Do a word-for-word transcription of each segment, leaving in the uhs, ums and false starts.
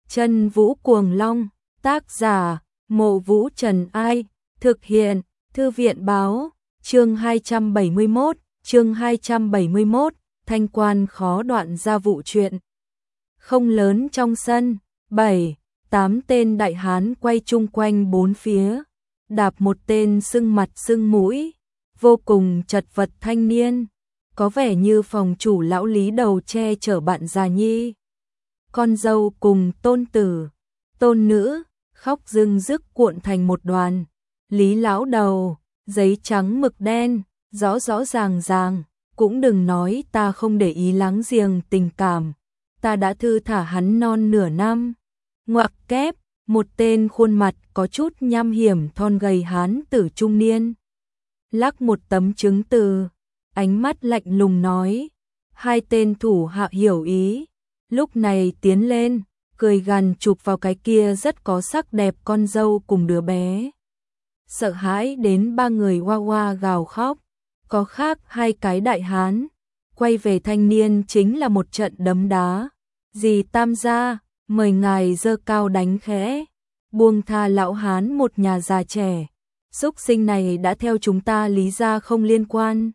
Chân Vũ Cuồng Long, tác giả, Mộ Vũ Trần Ai, thực hiện, Thư viện báo, chương hai trăm bảy mươi mốt, chương hai trăm bảy mươi mốt, thanh quan khó đoạn ra vụ chuyện. Không lớn trong sân, bảy, tám tên đại hán quay chung quanh bốn phía, đạp một tên sưng mặt sưng mũi, vô cùng chật vật thanh niên, có vẻ như phòng chủ lão Lý đầu che chở bạn già nhi. Con dâu cùng tôn tử, tôn nữ, khóc rưng rức cuộn thành một đoàn. Lý lão đầu, giấy trắng mực đen, rõ rõ ràng ràng, cũng đừng nói ta không để ý láng giềng tình cảm, ta đã thư thả hắn non nửa năm. Ngoặc kép, một tên khuôn mặt có chút nham hiểm thon gầy hán tử trung niên, lắc một tấm chứng từ, ánh mắt lạnh lùng nói. Hai tên thủ hạ hiểu ý, lúc này tiến lên, cười gằn chụp vào cái kia rất có sắc đẹp con dâu cùng đứa bé. Sợ hãi đến ba người hoa hoa gào khóc, có khác hai cái đại hán, quay về thanh niên chính là một trận đấm đá. Dì Tam gia, mời ngài giơ cao đánh khẽ, buông tha lão hán một nhà già trẻ, xúc sinh này đã theo chúng ta Lý gia không liên quan.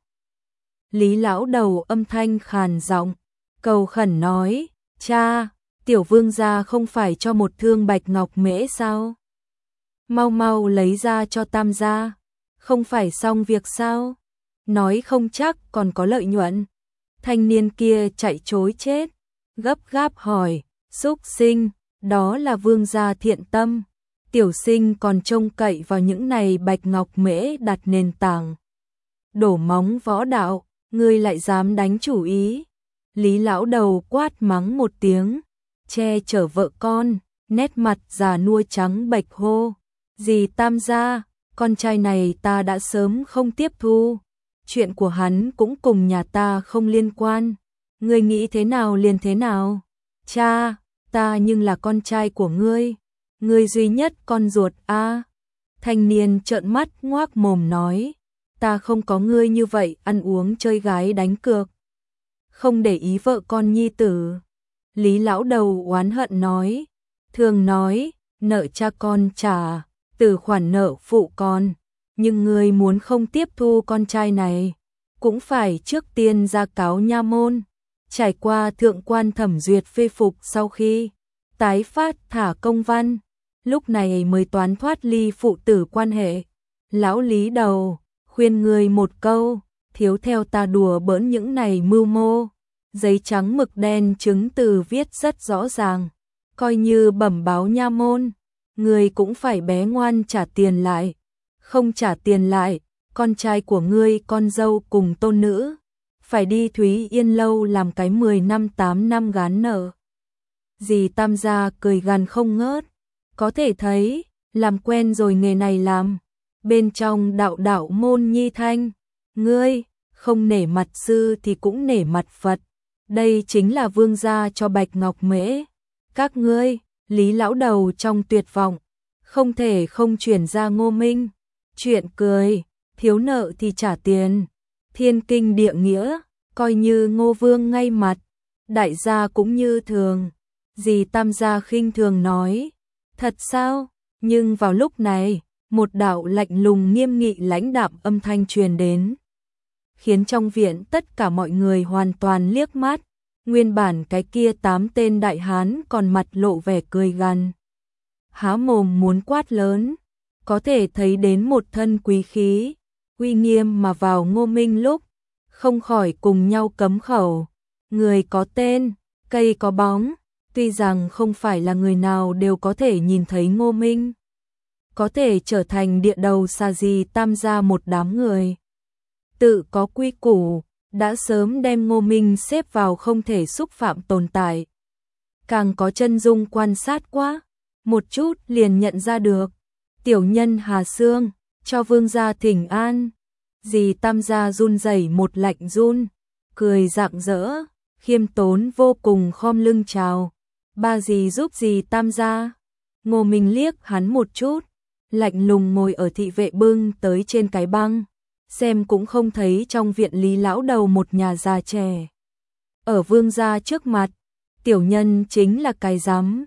Lý lão đầu âm thanh khàn giọng, cầu khẩn nói, cha, tiểu vương gia không phải cho một thương bạch ngọc mễ sao? Mau mau lấy ra cho Tam gia, không phải xong việc sao? Nói không chắc còn có lợi nhuận. Thanh niên kia chạy trối chết, gấp gáp hỏi, xúc sinh, đó là vương gia thiện tâm, tiểu sinh còn trông cậy vào những này bạch ngọc mễ đặt nền tảng. Đổ móng võ đạo, ngươi lại dám đánh chủ ý. Lý lão đầu quát mắng một tiếng, che chở vợ con, nét mặt già nua trắng bệch hô. Dì Tam gia, con trai này ta đã sớm không tiếp thu, chuyện của hắn cũng cùng nhà ta không liên quan, ngươi nghĩ thế nào liền thế nào. Cha, ta nhưng là con trai của ngươi, ngươi duy nhất con ruột a. À. Thanh niên trợn mắt ngoác mồm nói, ta không có ngươi như vậy ăn uống chơi gái đánh cược, không để ý vợ con nhi tử. Lý lão đầu oán hận nói, thường nói, nợ cha con trả, từ khoản nợ phụ con, nhưng ngươi muốn không tiếp thu con trai này, cũng phải trước tiên ra cáo nha môn, trải qua thượng quan thẩm duyệt phê phục sau khi tái phát thả công văn, lúc này mới toán thoát ly phụ tử quan hệ. Lão Lý đầu, khuyên ngươi một câu, thiếu theo ta đùa bỡn những này mưu mô. Giấy trắng mực đen chứng từ viết rất rõ ràng, coi như bẩm báo nha môn, ngươi cũng phải bé ngoan trả tiền lại, không trả tiền lại, con trai của ngươi con dâu cùng tôn nữ, phải đi Thúy Yên lâu làm cái mười năm tám năm gán nợ. Dì Tam gia cười gằn không ngớt, có thể thấy, làm quen rồi nghề này làm, bên trong đạo đạo môn nhi thanh, ngươi, không nể mặt sư thì cũng nể mặt Phật. Đây chính là vương gia cho bạch ngọc mễ. Các ngươi, Lý lão đầu trong tuyệt vọng, không thể không chuyển ra Ngô Minh. Chuyện cười, thiếu nợ thì trả tiền. Thiên kinh địa nghĩa, coi như Ngô Vương ngay mặt. Đại gia cũng như thường. Dì Tam gia khinh thường nói, thật sao? Nhưng vào lúc này, một đạo lạnh lùng nghiêm nghị lãnh đạm âm thanh truyền đến, khiến trong viện tất cả mọi người hoàn toàn liếc mắt. Nguyên bản cái kia tám tên đại hán còn mặt lộ vẻ cười gằn, há mồm muốn quát lớn, có thể thấy đến một thân quý khí, uy nghiêm mà vào Ngô Minh lúc, không khỏi cùng nhau cấm khẩu. Người có tên, cây có bóng, tuy rằng không phải là người nào đều có thể nhìn thấy Ngô Minh, có thể trở thành địa đầu xa gì Tam gia một đám người tự có quy củ, đã sớm đem Ngô Minh xếp vào không thể xúc phạm tồn tại. Càng có chân dung quan sát quá, một chút liền nhận ra được. Tiểu nhân Hà Sương, cho vương gia thỉnh an. Dì Tam gia run rẩy một lạnh run, cười rạng rỡ, khiêm tốn vô cùng khom lưng chào. Ba dì giúp dì Tam gia. Ngô Minh liếc hắn một chút, lạnh lùng ngồi ở thị vệ bưng tới trên cái băng. Xem cũng không thấy trong viện Lý lão đầu một nhà già trẻ. Ở vương gia trước mặt, tiểu nhân chính là cái rắm.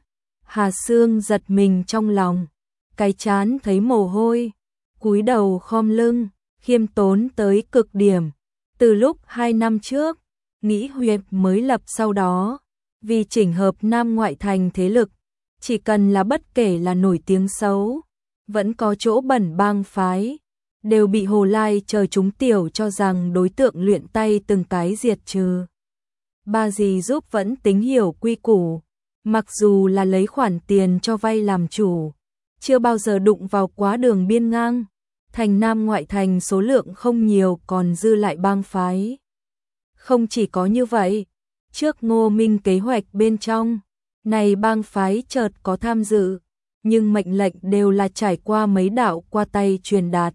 Hà Sương giật mình trong lòng, cái trán thấy mồ hôi, cúi đầu khom lưng, khiêm tốn tới cực điểm. Từ lúc hai năm trước, nghĩ huyệt mới lập sau đó, vì chỉnh hợp Nam ngoại thành thế lực, chỉ cần là bất kể là nổi tiếng xấu, vẫn có chỗ bẩn bang phái, đều bị Hồ Lai chờ chúng tiểu cho rằng đối tượng luyện tay từng cái diệt trừ. Ba dì giúp vẫn tính hiểu quy củ, mặc dù là lấy khoản tiền cho vay làm chủ, chưa bao giờ đụng vào quá đường biên ngang. Thành Nam ngoại thành số lượng không nhiều còn dư lại bang phái. Không chỉ có như vậy, trước Ngô Minh kế hoạch bên trong, này bang phái chợt có tham dự, nhưng mệnh lệnh đều là trải qua mấy đạo qua tay truyền đạt.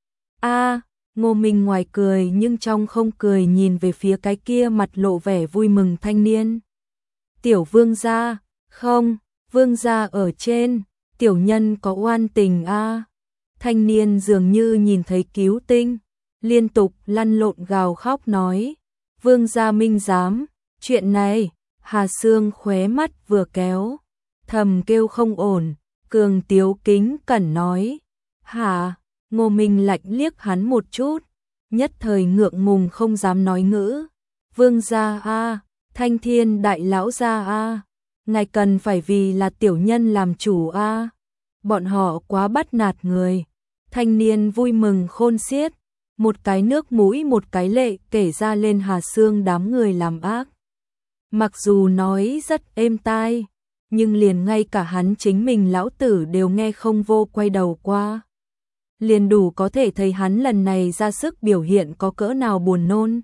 A, Ngô Minh ngoài cười nhưng trong không cười nhìn về phía cái kia mặt lộ vẻ vui mừng thanh niên. Tiểu vương gia, không, vương gia ở trên, tiểu nhân có oan tình a. Thanh niên dường như nhìn thấy cứu tinh, liên tục lăn lộn gào khóc nói, vương gia minh giám, chuyện này. Hà Sương khóe mắt vừa kéo, thầm kêu không ổn, cường tiếu kính cẩn nói, hả? Ngô Minh lạnh liếc hắn một chút, nhất thời ngượng ngùng không dám nói ngữ. Vương gia a, Thanh Thiên đại lão gia a, ngài cần phải vì là tiểu nhân làm chủ a. Bọn họ quá bắt nạt người. Thanh niên vui mừng khôn xiết, một cái nước mũi một cái lệ kể ra lên Hà Sương đám người làm ác. Mặc dù nói rất êm tai, nhưng liền ngay cả hắn chính mình lão tử đều nghe không vô quay đầu qua. Liền đủ có thể thấy hắn lần này ra sức biểu hiện có cỡ nào buồn nôn.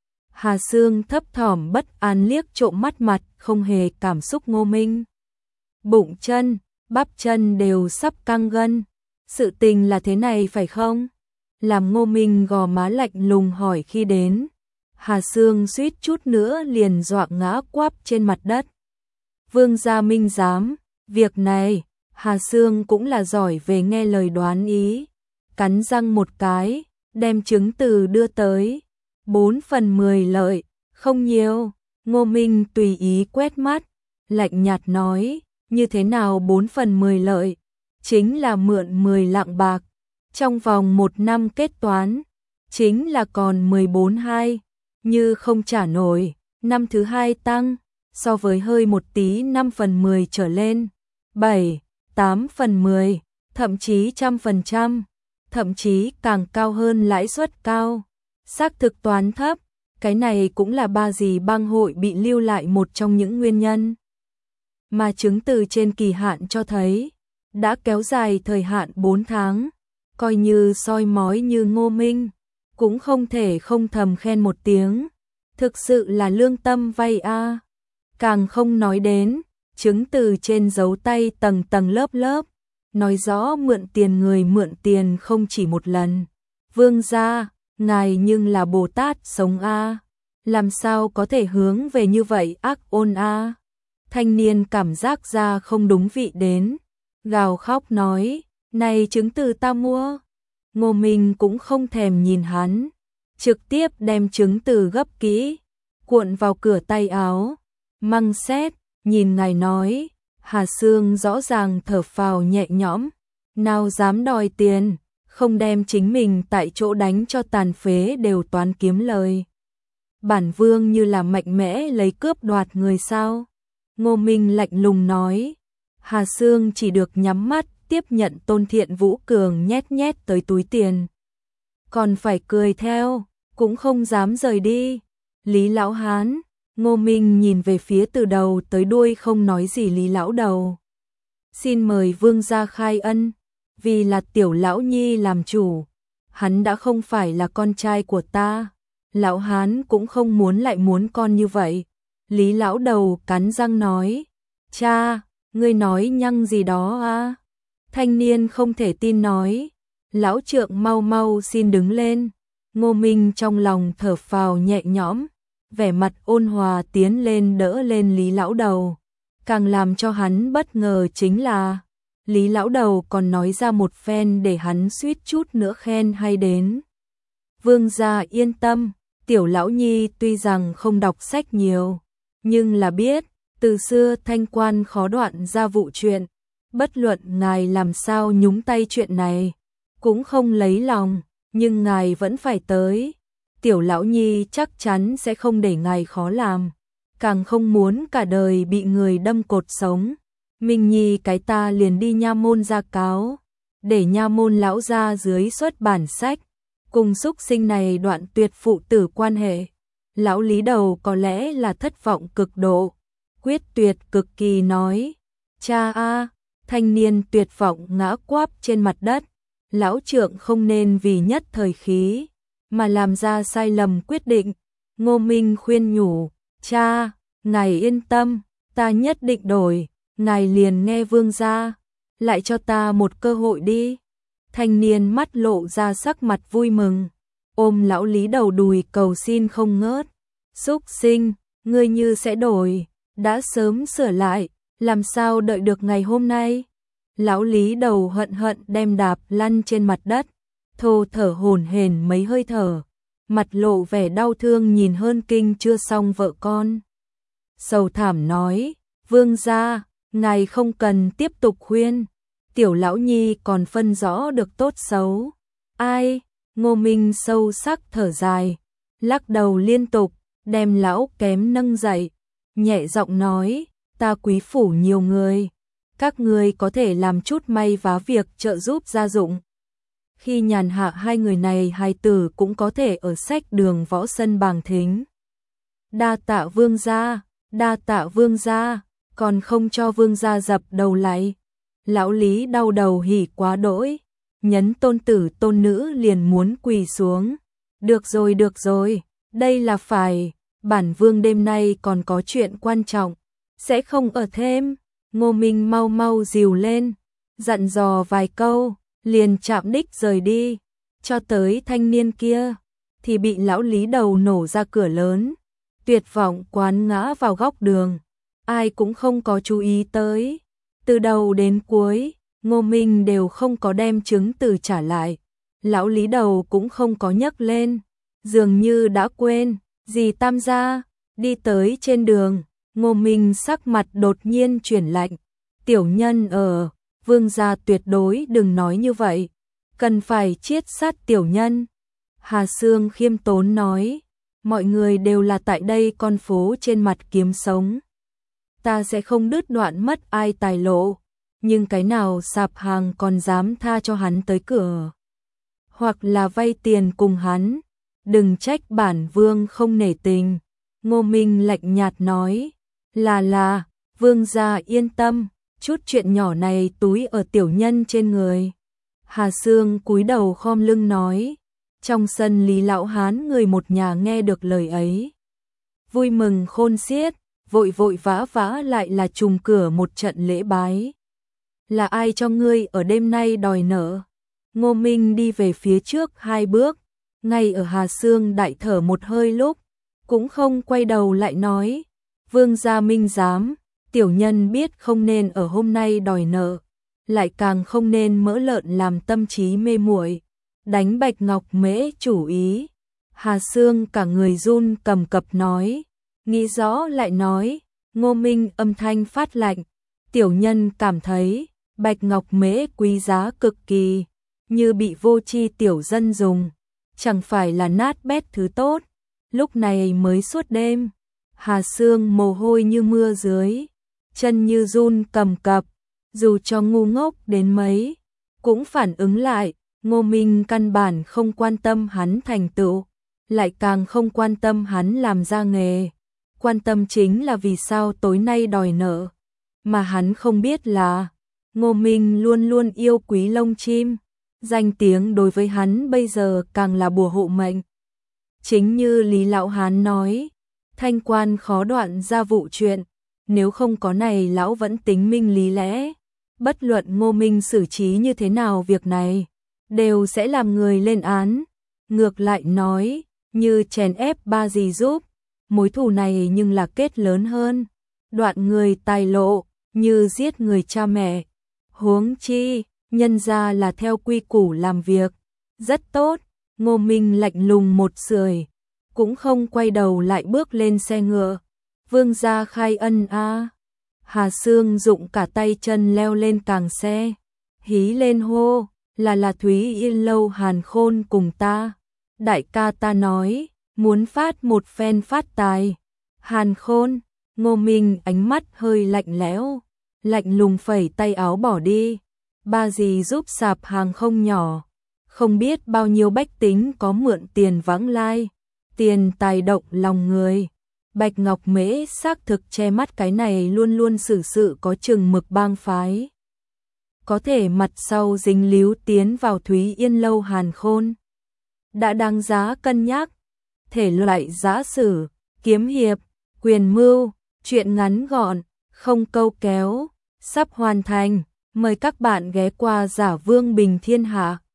Hà Sương thấp thỏm bất an liếc trộm mắt mặt, không hề cảm xúc Ngô Minh. Bụng chân, bắp chân đều sắp căng gân. Sự tình là thế này phải không? Làm Ngô Minh gò má lạnh lùng hỏi khi đến. Hà Sương suýt chút nữa liền dọa ngã quắp trên mặt đất. Vương gia minh giám, việc này, Hà Sương cũng là giỏi về nghe lời đoán ý. Cắn răng một cái, đem chứng từ đưa tới. Bốn phần mười lợi, không nhiều. Ngô Minh tùy ý quét mắt, lạnh nhạt nói, như thế nào bốn phần mười lợi? Chính là mượn mười lạng bạc, trong vòng một năm kết toán, chính là còn mười bốn hai, như không trả nổi, năm thứ hai tăng, so với hơi một tí năm phần mười trở lên, bảy, tám phần mười, thậm chí trăm phần trăm, thậm chí càng cao hơn lãi suất cao, xác thực toán thấp, cái này cũng là ba dì bang hội bị lưu lại một trong những nguyên nhân. Mà chứng từ trên kỳ hạn cho thấy, đã kéo dài thời hạn bốn tháng, coi như soi mói như Ngô Minh, cũng không thể không thầm khen một tiếng, thực sự là lương tâm vay a. Càng không nói đến, chứng từ trên dấu tay tầng tầng lớp lớp, nói rõ mượn tiền người mượn tiền không chỉ một lần. Vương gia, ngài nhưng là Bồ Tát sống a, làm sao có thể hướng về như vậy ác ôn a. Thanh niên cảm giác ra không đúng vị đến, gào khóc nói, này chứng từ ta mua. Ngô Minh cũng không thèm nhìn hắn, trực tiếp đem chứng từ gấp kỹ, cuộn vào cửa tay áo, măng xét, nhìn ngài nói. Hà Sương rõ ràng thở phào nhẹ nhõm, nào dám đòi tiền, không đem chính mình tại chỗ đánh cho tàn phế đều toán kiếm lời. Bản vương như là mạnh mẽ lấy cướp đoạt người sao? Ngô Minh lạnh lùng nói. Hà Sương chỉ được nhắm mắt tiếp nhận Tôn Thiện Vũ Cường nhét nhét tới túi tiền. Còn phải cười theo, cũng không dám rời đi. Lý Lão Hán, Ngô Minh nhìn về phía từ đầu tới đuôi không nói gì Lý Lão Đầu. Xin mời vương gia khai ân, vì là tiểu lão nhi làm chủ, hắn đã không phải là con trai của ta. Lão Hán cũng không muốn lại muốn con như vậy. Lý Lão Đầu cắn răng nói, cha, ngươi nói nhăng gì đó à? Thanh niên không thể tin nói, lão trượng mau mau xin đứng lên. Ngô Minh trong lòng thở phào nhẹ nhõm, vẻ mặt ôn hòa tiến lên đỡ lên Lý Lão Đầu. Càng làm cho hắn bất ngờ chính là, Lý Lão Đầu còn nói ra một phen để hắn suýt chút nữa khen hay đến. Vương gia yên tâm, tiểu lão nhi tuy rằng không đọc sách nhiều, nhưng là biết, Từ xưa Thanh quan khó đoạn ra vụ chuyện, bất luận ngài làm sao nhúng tay chuyện này, cũng không lấy lòng, nhưng ngài vẫn phải tới. Tiểu lão nhi chắc chắn sẽ không để ngài khó làm, càng không muốn cả đời bị người đâm cột sống. Minh Nhi cái ta liền đi nha môn ra cáo, để nha môn lão ra dưới xuất bản sách, cùng xúc sinh này đoạn tuyệt phụ tử quan hệ. Lão Lý Đầu có lẽ là thất vọng cực độ, quyết tuyệt cực kỳ nói, cha a, thanh niên tuyệt vọng ngã quáp trên mặt đất. Lão trượng không nên vì nhất thời khí mà làm ra sai lầm quyết định. Ngô Minh khuyên nhủ, cha, ngài yên tâm, ta nhất định đổi, ngài liền nghe vương gia, lại cho ta một cơ hội đi. Thanh niên mắt lộ ra sắc mặt vui mừng, ôm lão Lý Đầu đùi cầu xin không ngớt. Xúc sinh, ngươi như sẽ đổi, đã sớm sửa lại, làm sao đợi được ngày hôm nay. Lão Lý Đầu hận hận đem đạp lăn trên mặt đất, thô thở hổn hển mấy hơi thở, mặt lộ vẻ đau thương nhìn hơn kinh chưa xong vợ con. Sầu thảm nói, vương gia, ngài không cần tiếp tục khuyên, tiểu lão nhi còn phân rõ được tốt xấu. Ai? Ngô Minh sâu sắc thở dài, lắc đầu liên tục, đem lão kém nâng dậy, nhẹ giọng nói, ta quý phủ nhiều người, các người có thể làm chút may vá việc trợ giúp gia dụng. Khi nhàn hạ hai người này hài tử cũng có thể ở sách đường võ sân bàng thính. Đa tạ vương gia, đa tạ vương gia, còn không cho vương gia dập đầu lại. Lão Lý đau đầu hỉ quá đỗi, nhấn tôn tử tôn nữ liền muốn quỳ xuống. Được rồi được rồi, đây là phải, bản vương đêm nay còn có chuyện quan trọng, sẽ không ở thêm. Ngô Minh mau mau dìu lên, dặn dò vài câu, liền chạm đích rời đi. Cho tới thanh niên kia, thì bị lão Lý Đầu nổ ra cửa lớn, tuyệt vọng quán ngã vào góc đường, ai cũng không có chú ý tới. Từ đầu đến cuối, Ngô Minh đều không có đem chứng từ trả lại, lão Lý Đầu cũng không có nhắc lên, dường như đã quên. Dì Tam gia, đi tới trên đường, Ngô Minh sắc mặt đột nhiên chuyển lạnh. Tiểu nhân ở, vương gia tuyệt đối đừng nói như vậy, cần phải chiết sát tiểu nhân. Hà Sương khiêm tốn nói, mọi người đều là tại đây con phố trên mặt kiếm sống. Ta sẽ không đứt đoạn mất ai tài lộ, nhưng cái nào sạp hàng còn dám tha cho hắn tới cửa, hoặc là vay tiền cùng hắn, đừng trách bản vương không nể tình. Ngô Minh lạnh nhạt nói, là là, vương gia yên tâm, chút chuyện nhỏ này túi ở tiểu nhân trên người. Hà Sương cúi đầu khom lưng nói, trong sân Lý lão hán người một nhà nghe được lời ấy, vui mừng khôn xiết, vội vội vã vã lại là trùng cửa một trận lễ bái. Là ai cho ngươi ở đêm nay đòi nợ? Ngô Minh đi về phía trước hai bước, ngay ở Hà Sương đại thở một hơi lúc, cũng không quay đầu lại nói, vương gia minh giám, tiểu nhân biết không nên ở hôm nay đòi nợ, lại càng không nên mỡ lợn làm tâm trí mê muội, đánh Bạch Ngọc Mễ chủ ý. Hà Sương cả người run cầm cập nói, nghĩ rõ lại nói. Ngô Minh âm thanh phát lạnh, tiểu nhân cảm thấy Bạch Ngọc Mễ quý giá cực kỳ, như bị vô tri tiểu dân dùng, chẳng phải là nát bét thứ tốt. Lúc này mới suốt đêm, Hà Sương mồ hôi như mưa dưới, chân như run cầm cập, dù cho ngu ngốc đến mấy, cũng phản ứng lại. Ngô Minh căn bản không quan tâm hắn thành tựu, lại càng không quan tâm hắn làm ra nghề, quan tâm chính là vì sao tối nay đòi nợ. Mà hắn không biết là, Ngô Minh luôn luôn yêu quý lông chim, danh tiếng đối với hắn bây giờ càng là bùa hộ mệnh. Chính như Lý lão hán nói, thanh quan khó đoạn ra vụ chuyện, nếu không có này lão vẫn tính minh lý lẽ, bất luận Ngô Minh xử trí như thế nào việc này, đều sẽ làm người lên án. Ngược lại nói, như chèn ép ba dì giúp, mối thù này nhưng là kết lớn hơn, đoạn người tài lộ, như giết người cha mẹ. Huống chi, nhân ra là theo quy củ làm việc, rất tốt. Ngô Minh lạnh lùng một sưởi, cũng không quay đầu lại bước lên xe ngựa, Vương gia khai ân a. Hà Sương dụng cả tay chân leo lên càng xe, hí lên hô, là là Thúy Yên Lâu Hàn Khôn cùng ta. Đại ca ta nói, muốn phát một phen phát tài. Hàn Khôn, Ngô Minh ánh mắt hơi lạnh lẽo, lạnh lùng phẩy tay áo bỏ đi. Ba dì giúp sạp hàng không nhỏ, không biết bao nhiêu bách tính có mượn tiền vãng lai, tiền tài động lòng người. Bạch Ngọc Mễ xác thực che mắt cái này luôn luôn xử sự có chừng mực bang phái. Có thể mặt sau dính líu tiến vào Thúy Yên Lâu Hàn Khôn. Đã đáng giá cân nhắc, thể loại giã sử, kiếm hiệp, quyền mưu, truyện ngắn gọn, không câu kéo, sắp hoàn thành. Mời các bạn ghé qua Giả Vương Bình Thiên Hạ.